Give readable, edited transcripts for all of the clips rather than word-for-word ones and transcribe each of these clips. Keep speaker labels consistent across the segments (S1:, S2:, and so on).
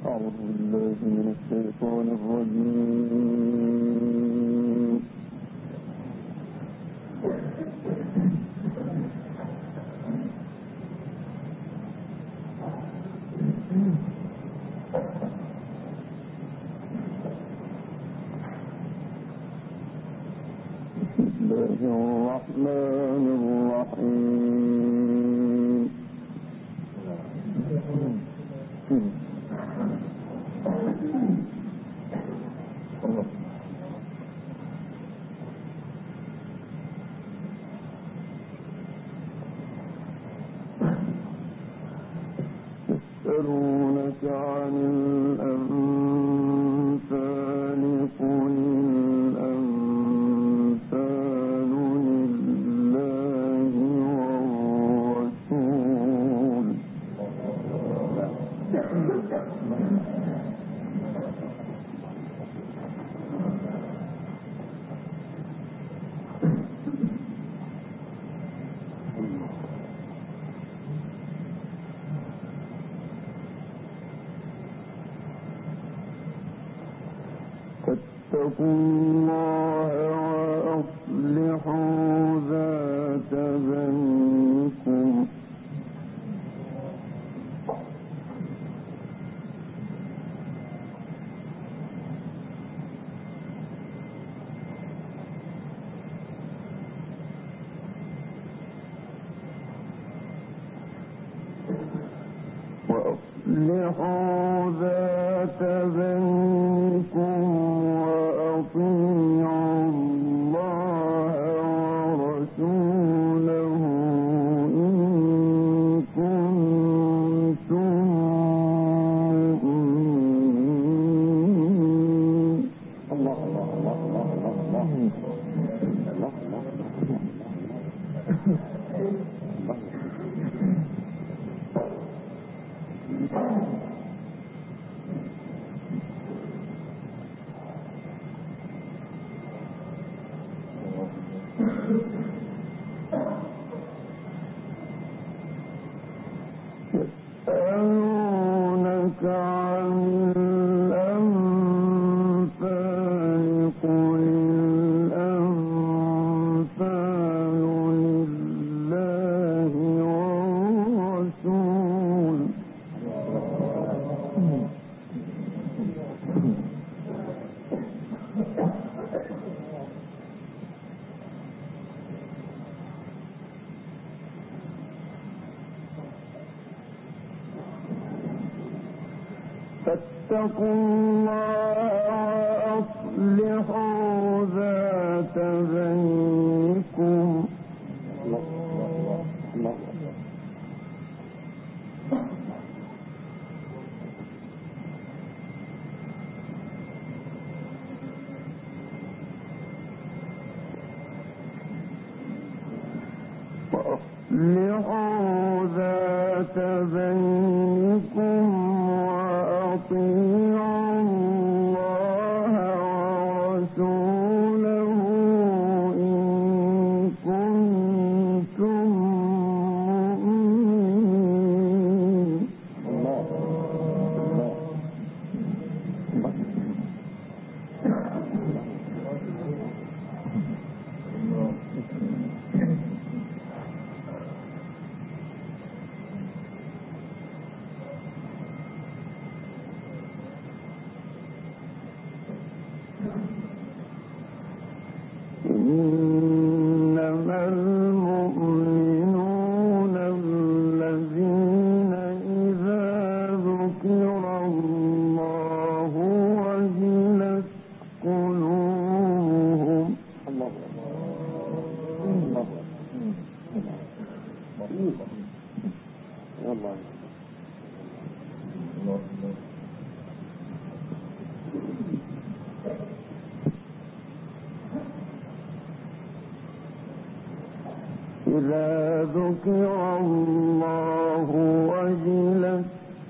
S1: أعوذ بالله من الشيطان الرجيم. بسم الله الرحمن الرحيم. يسألونك عن الأنفال قل الأنفال لله والرسول. فاتقوا الله وأصلحوا ذات بينكم. وأصلحوا ذات بينكم وأطيعوا الله ورسوله إن كنتم مؤمنين. الله الله الله الله الله الله يسألونك عن الأنفال قل الأنفال لله والرسول. فاتقوا الله وأصلحوا ذات بينكم. وأصلحوا ذات بينكم وأطيعوا الله ورسوله إن كنتم مؤمنين. إنما المؤمنون الذين إذا ذكر الله وجلت قلوبهم. إذا ذكر الله وجلت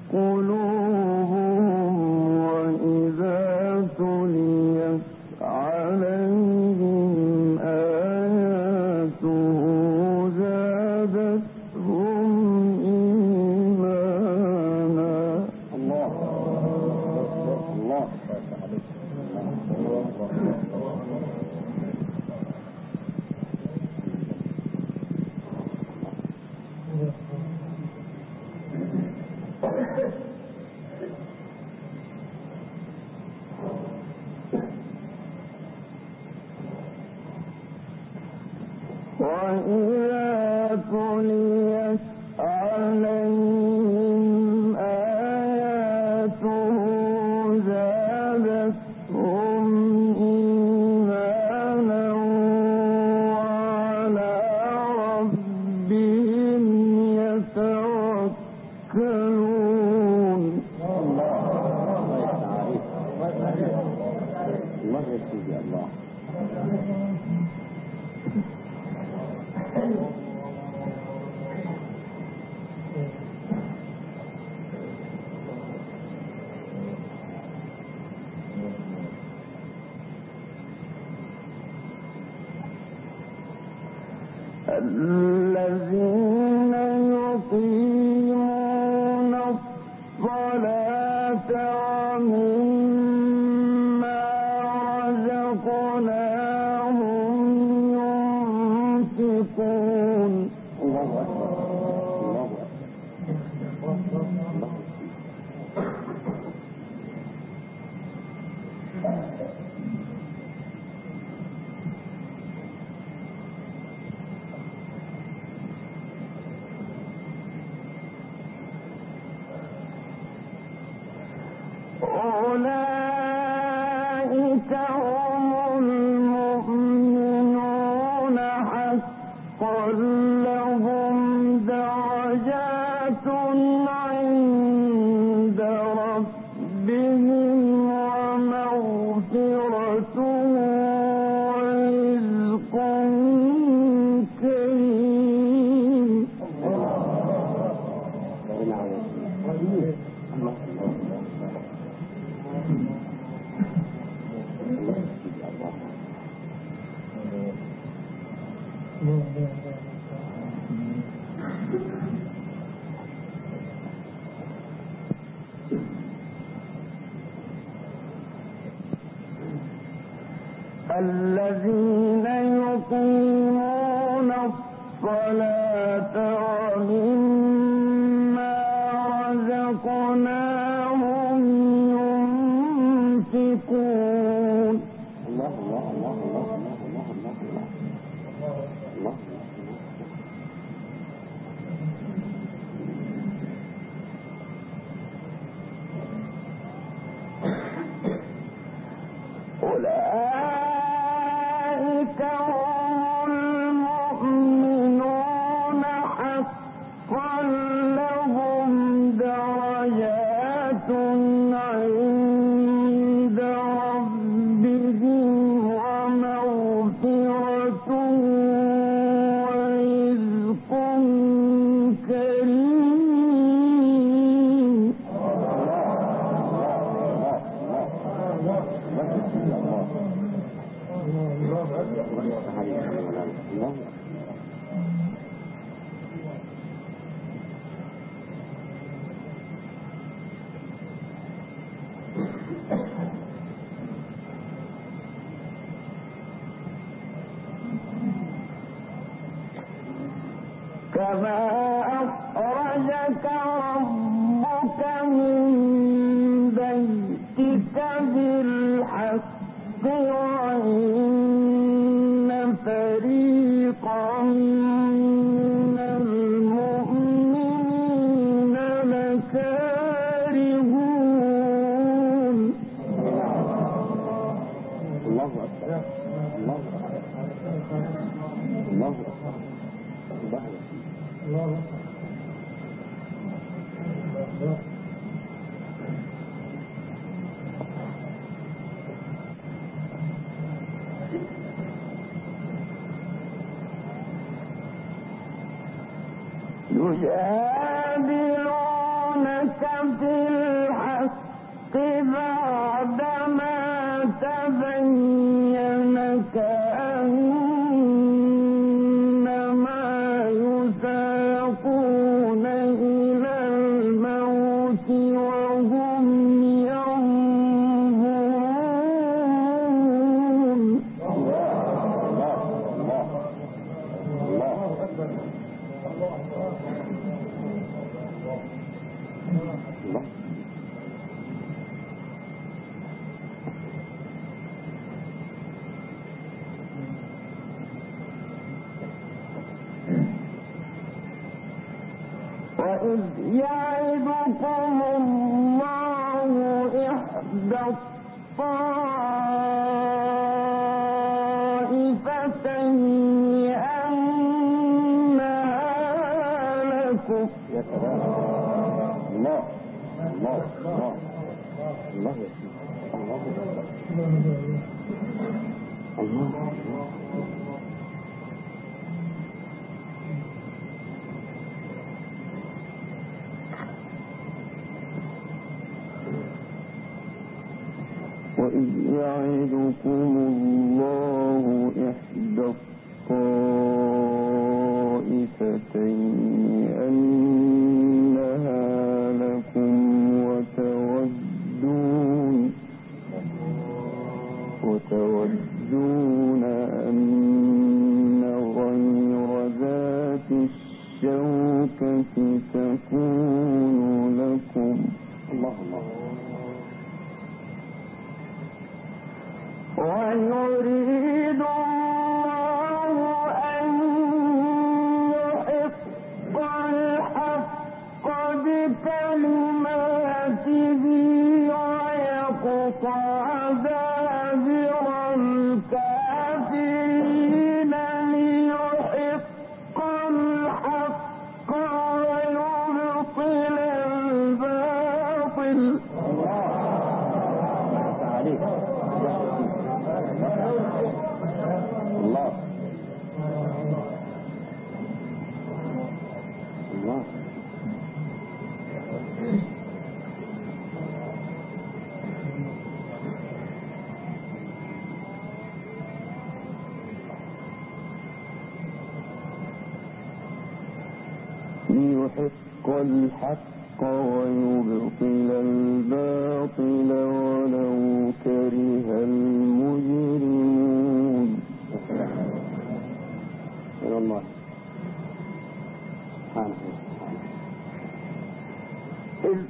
S1: قلوبهم وإذا تليت عليهم آياته زادتهم إيمانا. الله
S2: الذين يقيمون الصلاة ومما رزقناهم ينفقون.
S1: الله أكبر.
S2: أولئك هم المؤمنون حقا لهم درجات عند ربهم ومغفرة ورزق كريم. الذين يقيمون الصلاة ومما رزقناهم ينفقون.
S1: الله الله الله الله الله الله الله.
S2: أولئك هم المؤمنون حقا لهم درجات عند ربهم ومغفرة ورزق كريم. كما أخرجك ربك من بيتك بالحق وإن فريقا من المؤمنين لكارهون.
S1: الله أكبر. الله أكبر. الله أكبر. الله أكبر.
S2: يجادلونك في الحق بعدما تبين كأنما يساقون إلى الموت وهم ينظرون. وإذ يعدكم الله إحدى الطائفتين أنها لكم.
S1: يا سلام. الله الله الله الله الله الله.
S2: وإذ يعدكم الله إحدى الطائفتين أنها لكم وتودون أن غير ذات الشوكة تكون لكم. الله ويريد الله أن يحق الحق بكلماته ويقطع دابر الكافرين ليحق الحق ويبطل الباطل. الله الله ليحق الحق ويبطل الباطل ولو كره المجرمون. إلى الله سبحانه إذ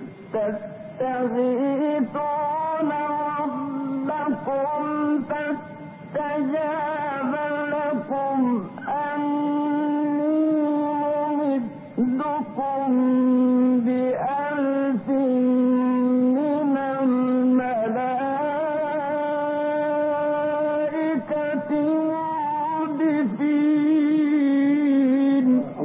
S2: تستغيثون ربكم فاستجاب لكم أني ممدكم بألف من الملائكة مردفين.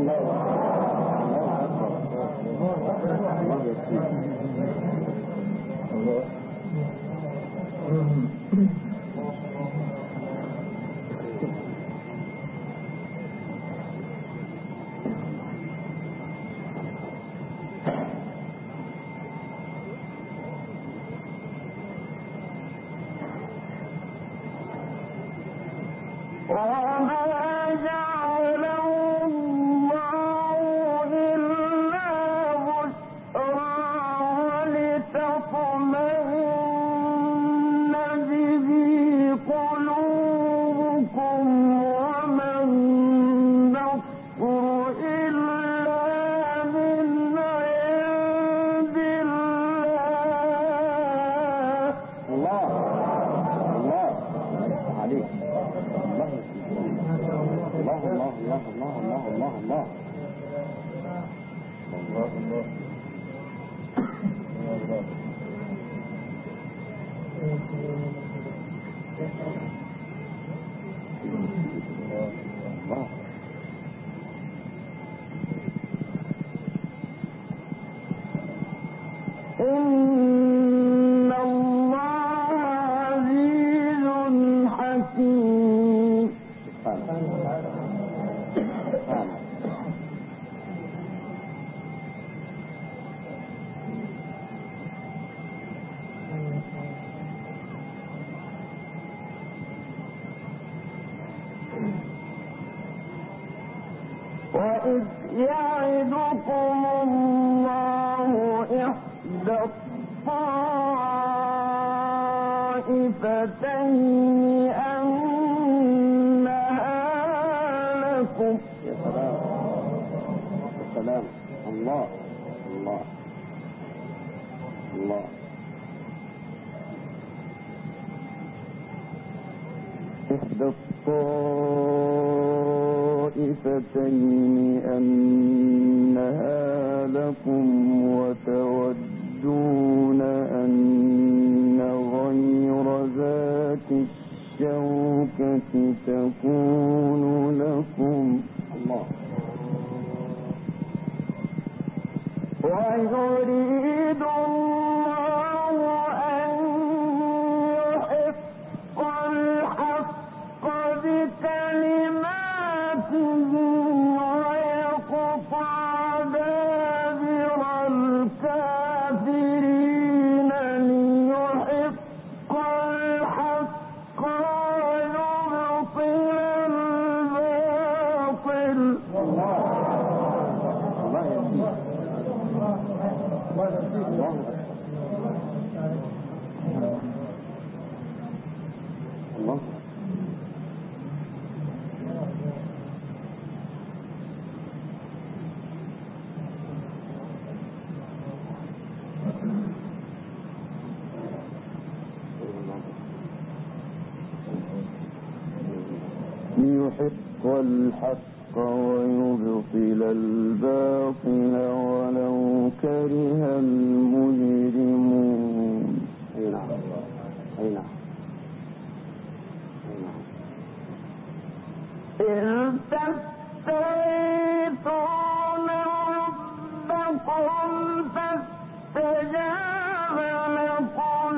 S2: وما جعله الله إلا بشرى ولتطمئن به قلوبكم وما النصر إلا من عند الله. الله عليك. الله الله الله الله الله الله الله. إن الله عزيز حكيم. وإذ يعدكم الله إحدى الطائفتين أنها لكم. يا سلام يا سلام. الله الله الله. إحدى الطائفتين أنها لكم وتودون أن غير ذات الشوكة تكون لكم. الله. ويريد الله أن يحق الحق بكلماته ويقطع دابر الكافرين ليحق الحق ويبطل الباطل. الله ليحق الحق ويبطل الباطل ولو كره المجرمون.
S1: أي نعم أي نعم أي نعم.
S2: إذ تستغيثون ربكم فاستجاب لكم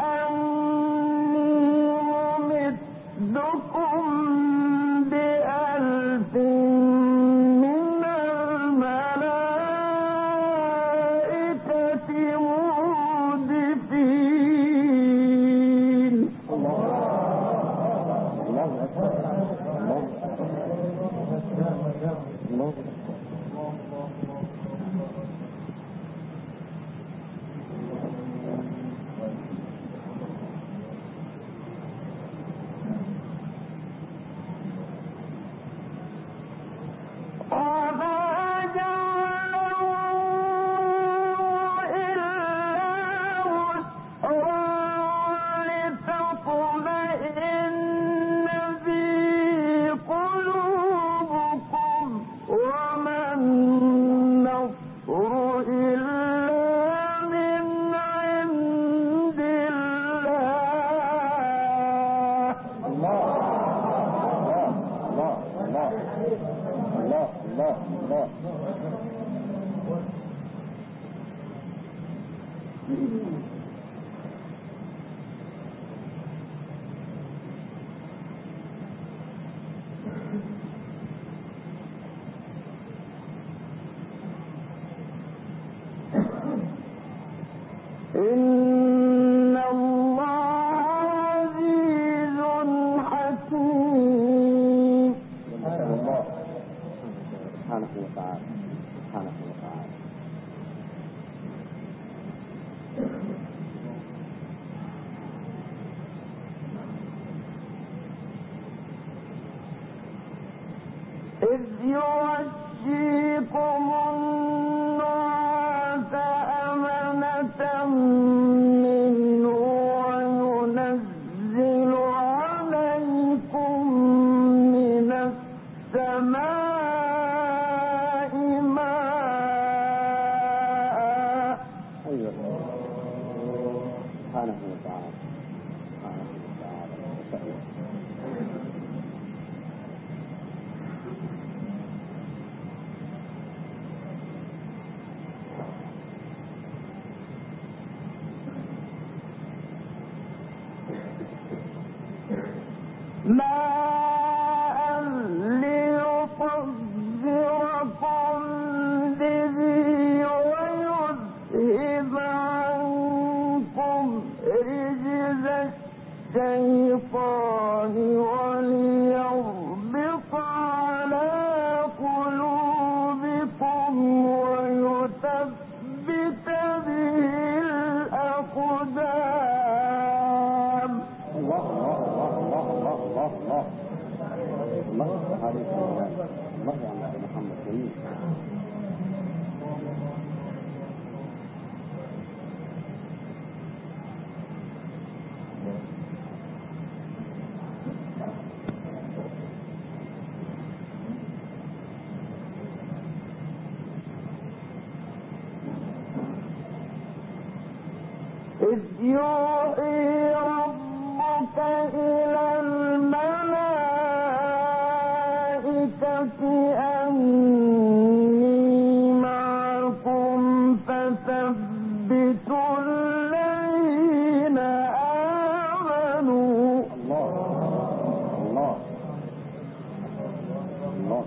S2: أني ممدكم بألف من الملائكة مردفين.
S1: الله أكبر. الله
S2: إن الله عزيز حكيم.
S1: الله سبحانه وتعالى سبحانه وتعالى.
S2: إذ يغشيكم النعاس أمنة منه وينزل عليكم من السماء ماء.
S1: أيوة سبحانه وتعالى سبحانه وتعالى.
S2: ماء ليطهركم به ويذهب عنكم رجز الشيطان وليربط على قلوبكم ويثبت به الأقدام.
S1: الله عليك الله يا محمد جميل.
S2: إذ يوحي ربك إلى الملائكة أني معكم فثبتوا الذين آمنوا.
S1: الله الله الله.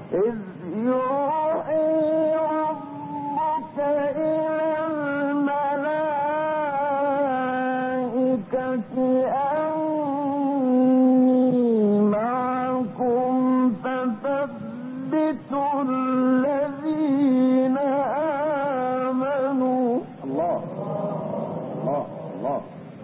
S2: إذ يوحي ربك إلى الملائكة أني معكم فثبتوا الذين آمنوا.
S1: الله الله الله.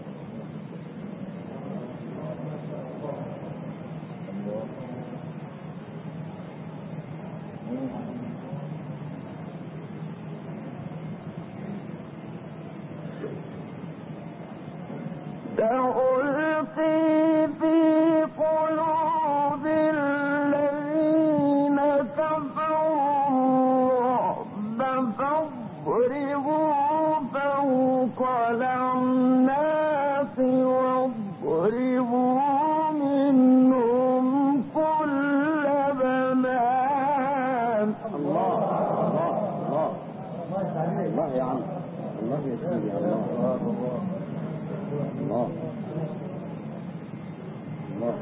S2: سألقي في قلوب الذين كفروا الرعب فاضربوا فوق الأعناق واضربوا منهم كل بنان.
S1: الله الله الله الله يا عم، الله يا سيدي، الله الله الله.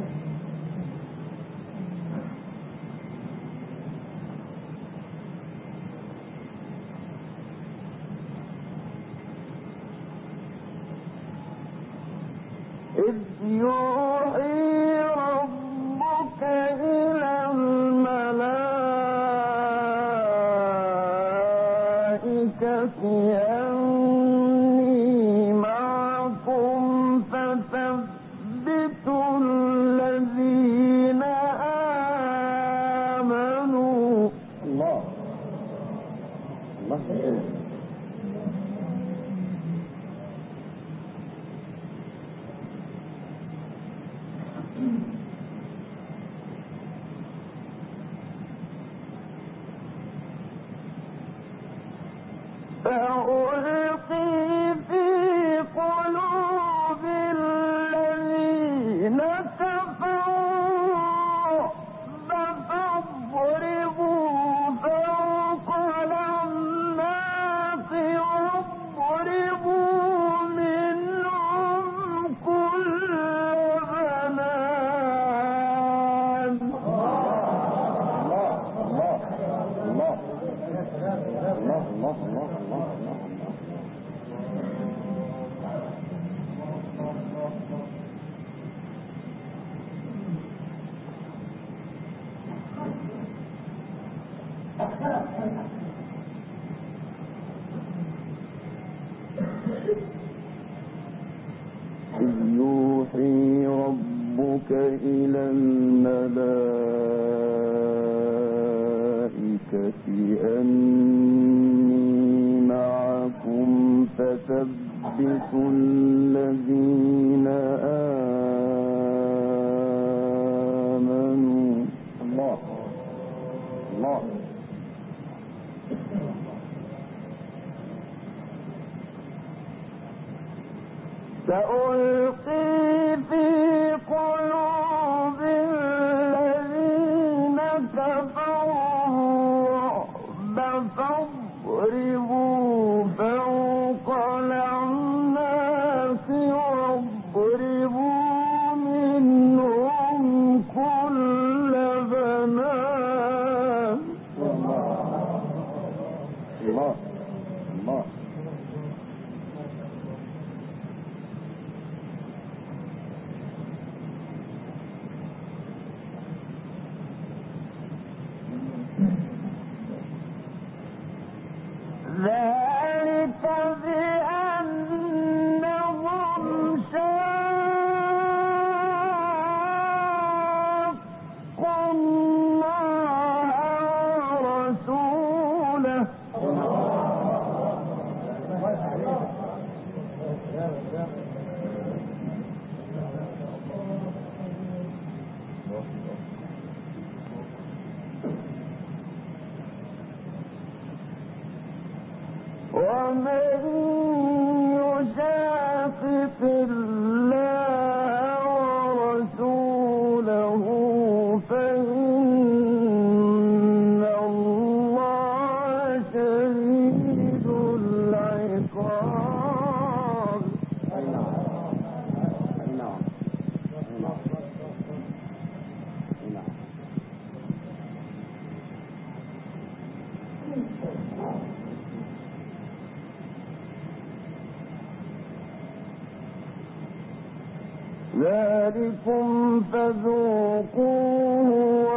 S2: إذ يوحي ربك إلى الملائكة أني معكم فثبتوا الذين آمنوا.
S1: الله الله يا سيدي.
S2: فألقي في قلوب الذين كفروا فاضربوا فوق الأعناق واضربوا منهم كل بنان.
S1: إذ يوحي ربك إلى الملائكة أني معكم فثبتوا الذين آمنوا. الله الله.
S2: سألقي في قلوب الذين كفروا الرعب فاضربوا فوق الأعناق واضربوا منهم كل بنان.
S1: الله الله.
S2: ذلكم فذوقوه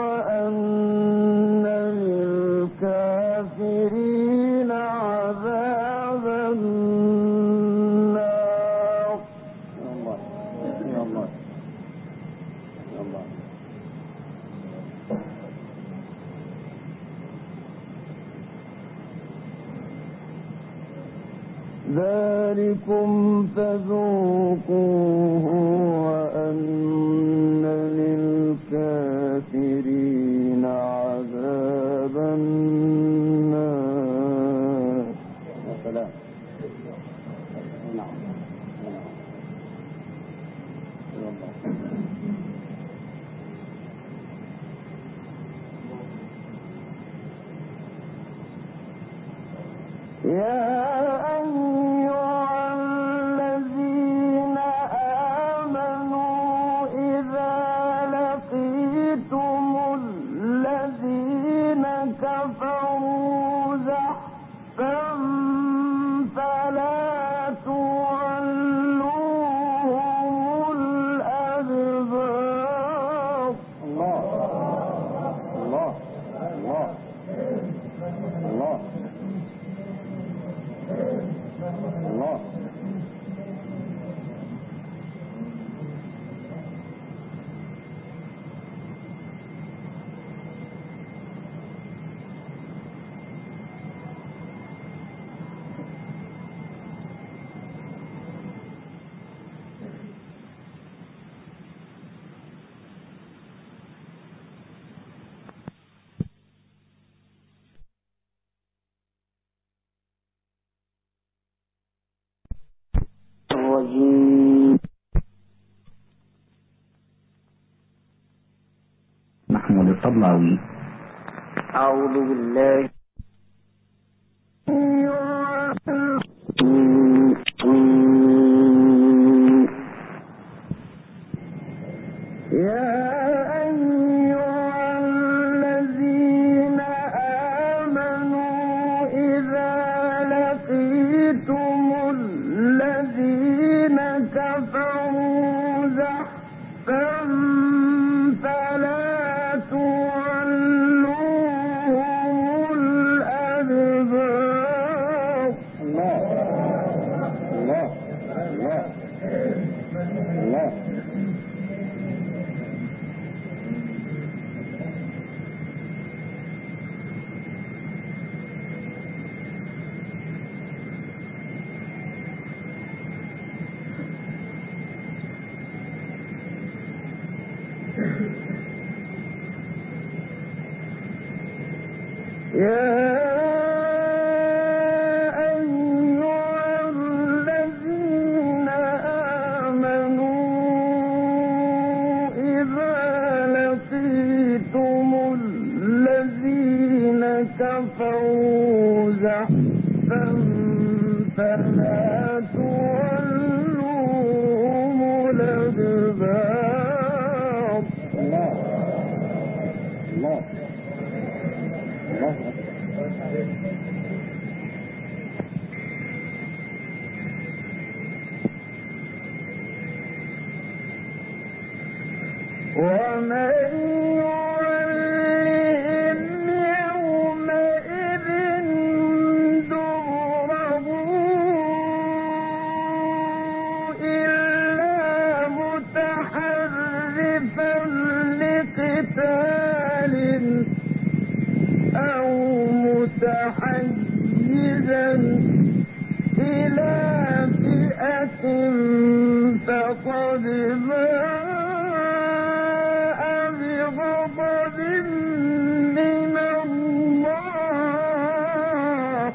S2: وأن للكافرين عذاب النار.
S1: يا الله يا الله يا الله.
S2: ذلكم فذوقوه وأن للكافرين عذاب النار.
S1: يا سلام. نعم يا الله.
S2: يا أيها الذين آمنوا إذا لقيتم الذين كفروا زحفا فلا تولوهم الأدبار.
S1: الله الله الله الله الله.
S3: محمود الطبلاوي.
S2: أعوذ بالله كفروا زحفا فلا تولوهم الأدبار.
S1: الله الله الله.
S2: ومن متحيزا إلى فئة فقد باء بغضب من الله.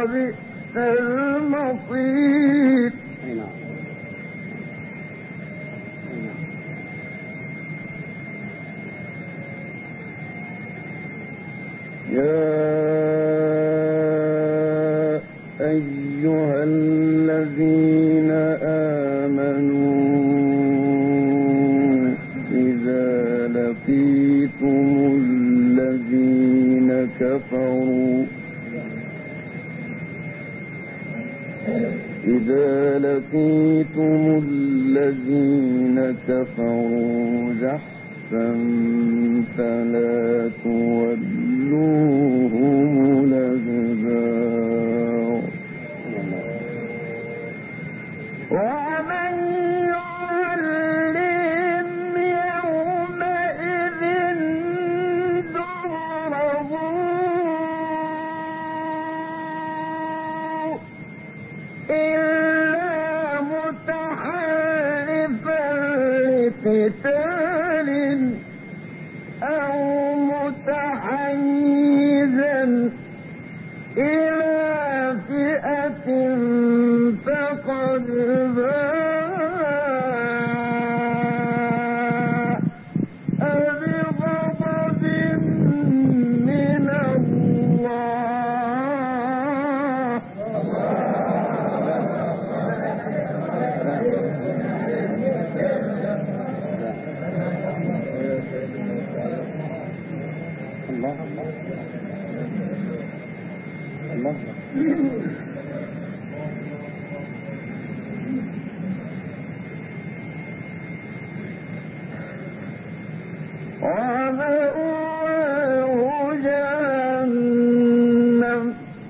S2: وبئس المصير. يا أيها الذين آمنوا إذا لقيتم الذين كفروا زحفا فلا تولوهم الأدبار. ومن يعلم يومئذ دبره إلا متحرفا لقتال أو متحيزا إلى فئة فقد باء بغضب من الله. ومأواه جهنم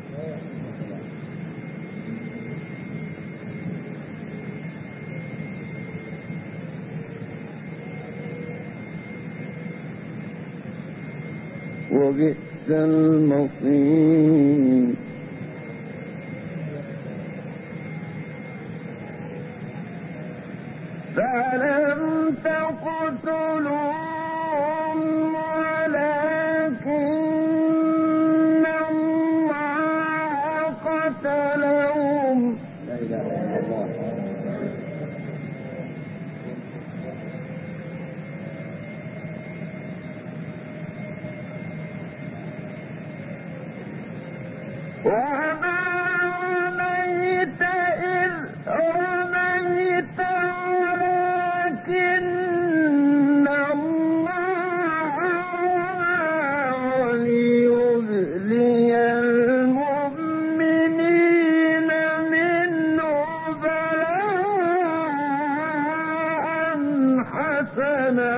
S2: وبئس المصير. فلم تقتلوهم ولكن الله قتلهم.
S1: لا إله إلا الله.
S2: وما رميت إذ رميت ولكن الله وليبلي المؤمنين منه بلاء حسنا.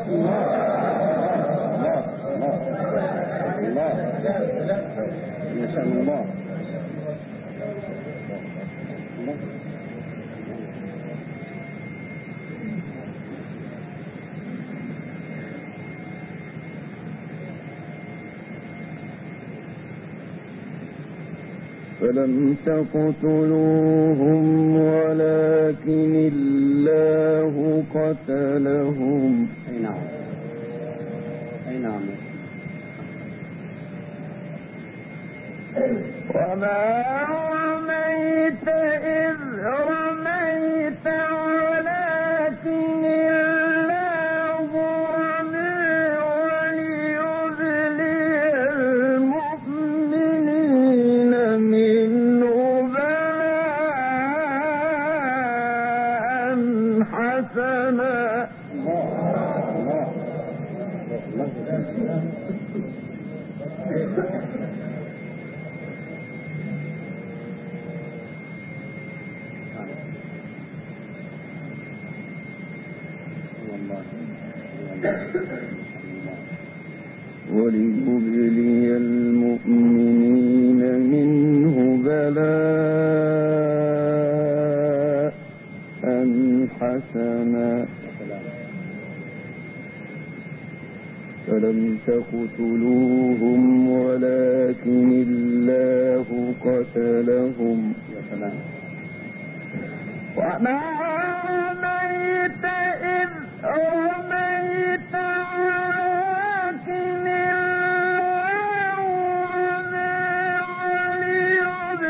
S1: ما شاء الله.
S2: فلم تقتلوهم ولكن الله قتلهم.
S1: أي نعم. أي نعم.
S2: وما رميت إذ رميت ولكن الله رمي وليبلي المؤمنين منه بلاء حسنا. وليبلي المؤمنين منه بلاء حسنا. فلم تقتلوهم ولكن الله قتلهم. وما رميت إذ رميت ولكن الله رمي وليبلي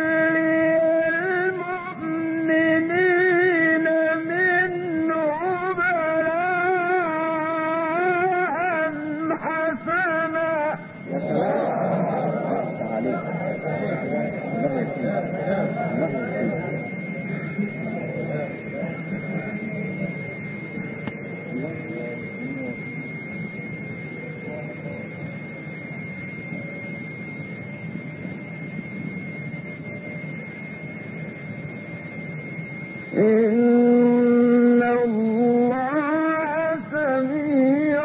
S2: إن الله سميع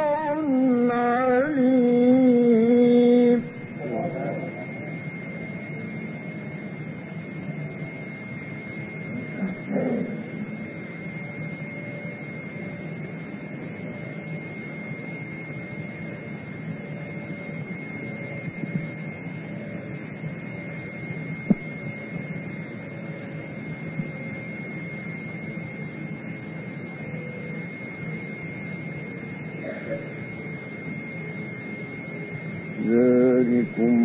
S2: عليم. ذلكم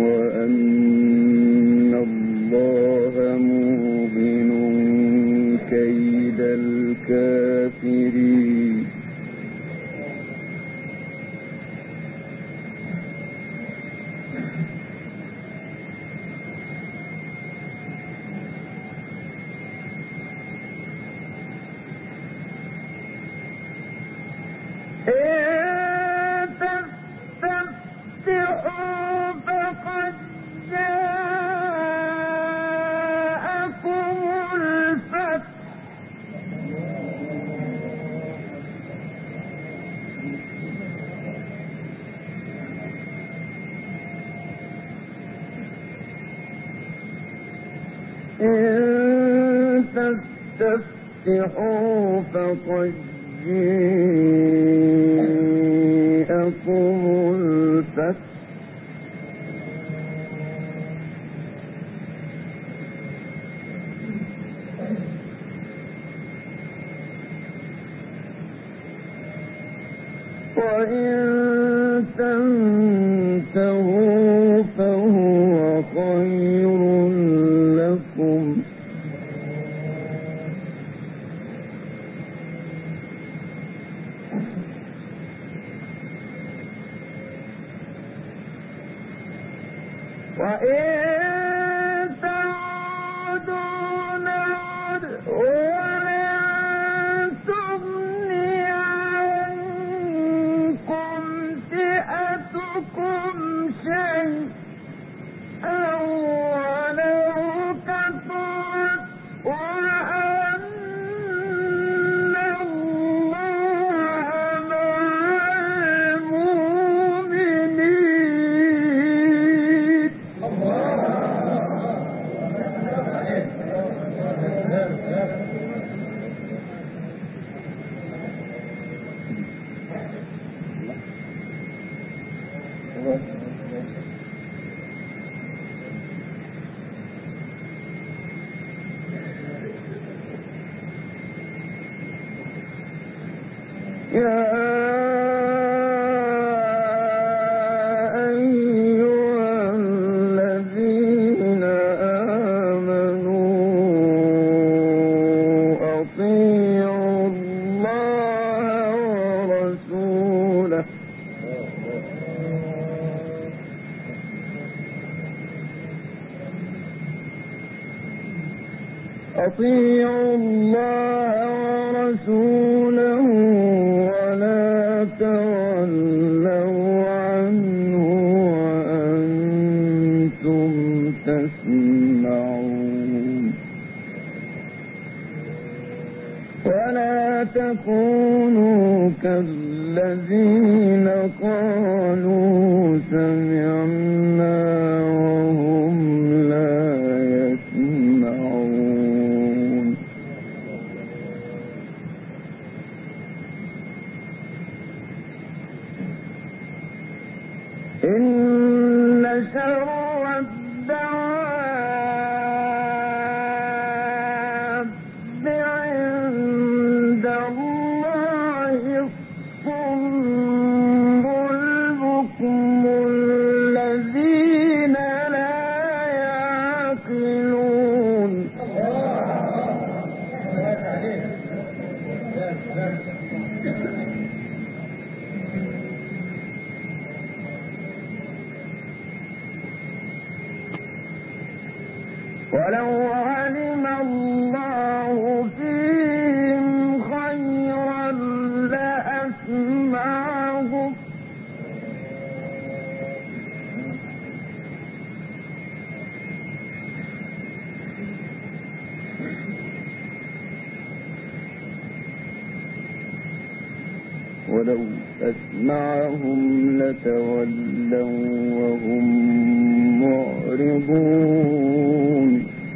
S2: وأن الله موهن كيد الكافرين. إن تستفتحوا فقد جاءكم الفتح وإن تنتهوا فهو خير لكم وإن تعودوا نعد ولن تغني عنكم فئتكم شيئا ولو كثرت وأن الله مع المؤمنين. يا أيها الذين آمنوا أطيعوا الله ورسوله ولا تولوا عنه وأنتم تسمعون. ولا تكونوا كالذين قالوا سمعنا وهم لا يسمعون. إن شر الدواب عند الله الصم البكم الذين لا يعقلون. ولو علم الله فيهم خيرا لأسمعهم ولو أسمعهم لتولوا وهم معرضون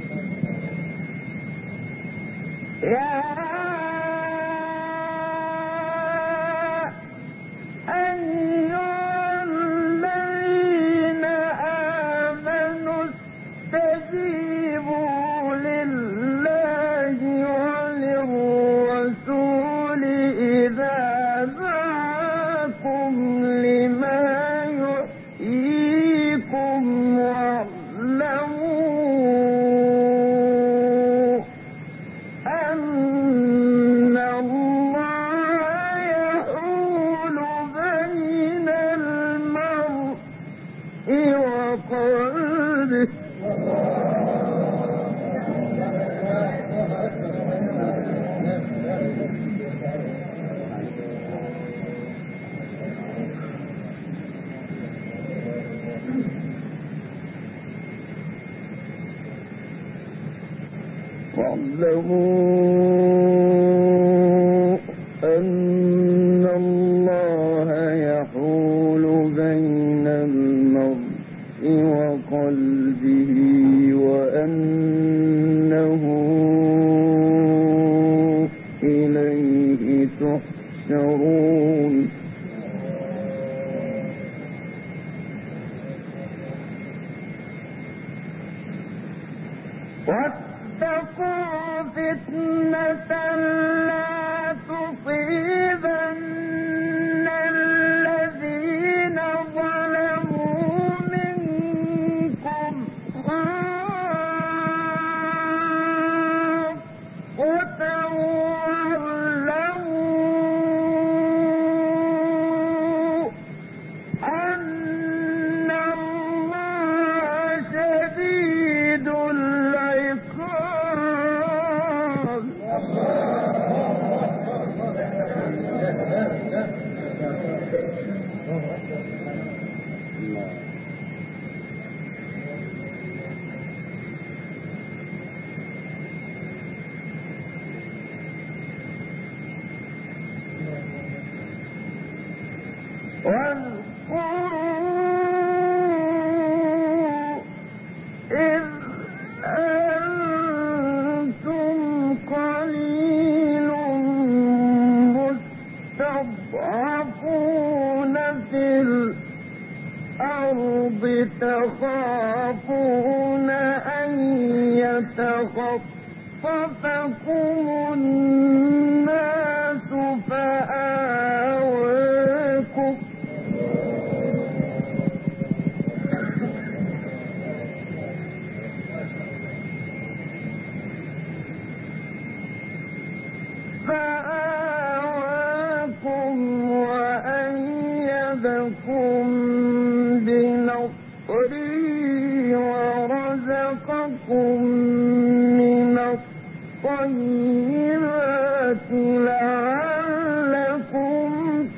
S2: واعلموا أن الله يحول بين المرء وقلبه وأنه إليه تحشرون واتقوا فتنة لا تصيبن الذين ظلموا منكم خاصة واعلموا أن الله شديد العقاب واذكروا إذ أنتم قليل مستضعفون في الأرض تخافون أن يتخطفكم الناس فآواكم وأيدكم بنصره ورزقكم من الطيبات لعلكم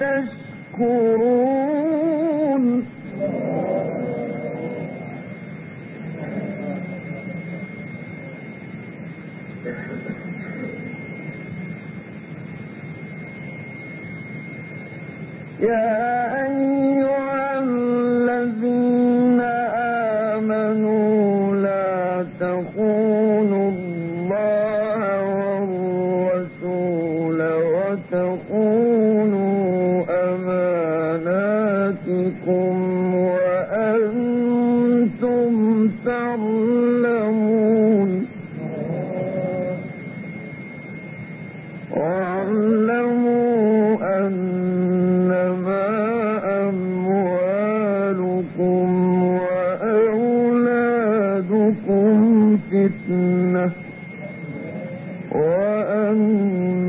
S2: تشكرون يا أيها الذين آمنوا لا تخونوا الله والرسول وتخونوا أماناتكم وأنتم تعلمون واعلموا أنما أموالكم وأولادكم فتنة وأن